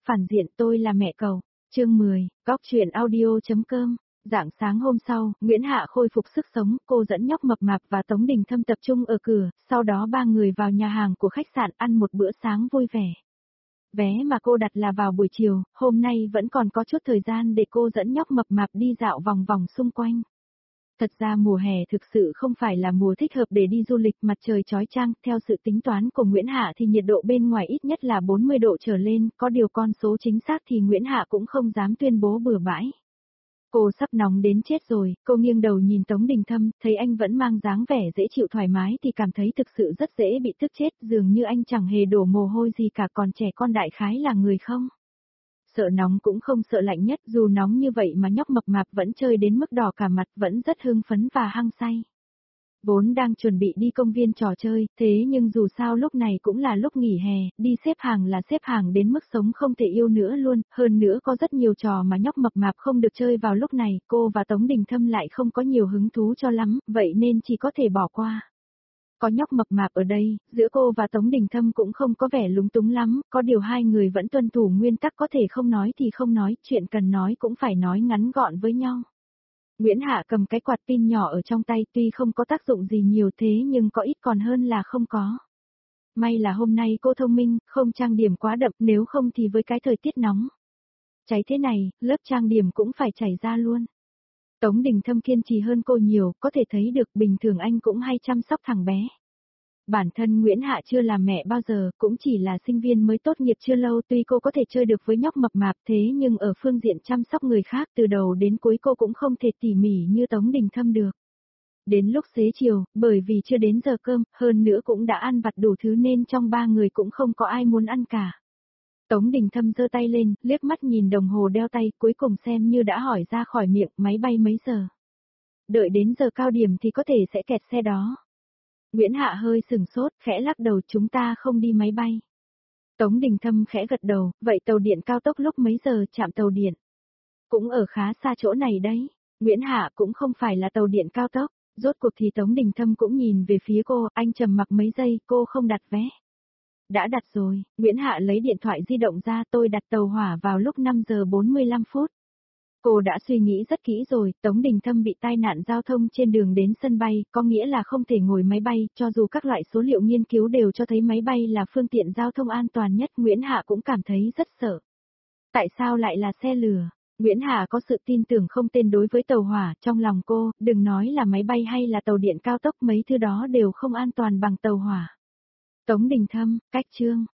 phản diện tôi là mẹ cậu. Chương 10, góc truyện audio.com. Rạng sáng hôm sau, Nguyễn Hạ khôi phục sức sống, cô dẫn nhóc mập mạp và Tống Đình Thâm tập trung ở cửa, sau đó ba người vào nhà hàng của khách sạn ăn một bữa sáng vui vẻ. Vé mà cô đặt là vào buổi chiều, hôm nay vẫn còn có chút thời gian để cô dẫn nhóc mập mạp đi dạo vòng vòng xung quanh. Thật ra mùa hè thực sự không phải là mùa thích hợp để đi du lịch, mặt trời chói chang, theo sự tính toán của Nguyễn Hạ thì nhiệt độ bên ngoài ít nhất là 40 độ trở lên, có điều con số chính xác thì Nguyễn Hạ cũng không dám tuyên bố bừa bãi. Cô sắp nóng đến chết rồi, cô nghiêng đầu nhìn Tống Đình Thâm, thấy anh vẫn mang dáng vẻ dễ chịu thoải mái thì cảm thấy thực sự rất dễ bị tức chết, dường như anh chẳng hề đổ mồ hôi gì cả, còn trẻ con đại khái là người không. Sợ nóng cũng không sợ lạnh nhất, dù nóng như vậy mà nhóc mập mạp vẫn chơi đến mức đỏ cả mặt, vẫn rất hưng phấn và hăng say. Vốn đang chuẩn bị đi công viên trò chơi, thế nhưng dù sao lúc này cũng là lúc nghỉ hè, đi xếp hàng là xếp hàng đến mức sống không thể yêu nữa luôn, hơn nữa có rất nhiều trò mà nhóc mập mạp không được chơi vào lúc này, cô và Tống Đình Thâm lại không có nhiều hứng thú cho lắm, vậy nên chỉ có thể bỏ qua. Có nhóc mập mạp ở đây, giữa cô và Tống Đình Thâm cũng không có vẻ lúng túng lắm, có điều hai người vẫn tuân thủ nguyên tắc có thể không nói thì không nói, chuyện cần nói cũng phải nói ngắn gọn với nhau. Nguyễn Hạ cầm cái quạt pin nhỏ ở trong tay, tuy không có tác dụng gì nhiều thế nhưng có ít còn hơn là không có. May là hôm nay cô thông minh, không trang điểm quá đậm, nếu không thì với cái thời tiết nóng cháy thế này, lớp trang điểm cũng phải chảy ra luôn. Tống Đình Thâm kiên trì hơn cô nhiều, có thể thấy được bình thường anh cũng hay chăm sóc thằng bé. Bản thân Nguyễn Hạ chưa làm mẹ bao giờ, cũng chỉ là sinh viên mới tốt nghiệp chưa lâu, tuy cô có thể chơi được với nhóc mập mạp thế nhưng ở phương diện chăm sóc người khác từ đầu đến cuối cô cũng không thể tỉ mỉ như Tống Đình Thâm được. Đến lúc xế chiều, bởi vì chưa đến giờ cơm, hơn nữa cũng đã ăn vặt đủ thứ nên trong ba người cũng không có ai muốn ăn cả. Tống Đình Thâm giơ tay lên, liếc mắt nhìn đồng hồ đeo tay, cuối cùng xem như đã hỏi ra khỏi miệng, máy bay mấy giờ. Đợi đến giờ cao điểm thì có thể sẽ kẹt xe đó. Nguyễn Hạ hơi sừng sốt, khẽ lắc đầu, chúng ta không đi máy bay. Tống Đình Thâm khẽ gật đầu, vậy tàu điện cao tốc lúc mấy giờ chạm tàu điện? Cũng ở khá xa chỗ này đấy. Nguyễn Hạ cũng không phải là tàu điện cao tốc. Rốt cuộc thì Tống Đình Thâm cũng nhìn về phía cô, anh trầm mặc mấy giây, cô không đặt vé. Đã đặt rồi, Nguyễn Hạ lấy điện thoại di động ra, tôi đặt tàu hỏa vào lúc 5 giờ 45 phút. Cô đã suy nghĩ rất kỹ rồi, Tống Đình Thâm bị tai nạn giao thông trên đường đến sân bay, có nghĩa là không thể ngồi máy bay, cho dù các loại số liệu nghiên cứu đều cho thấy máy bay là phương tiện giao thông an toàn nhất, Nguyễn Hạ cũng cảm thấy rất sợ. Tại sao lại là xe lửa? Nguyễn Hạ có sự tin tưởng không tên đối với tàu hỏa, trong lòng cô, đừng nói là máy bay hay là tàu điện cao tốc, mấy thứ đó đều không an toàn bằng tàu hỏa. Tống Đình Thâm, cách chương.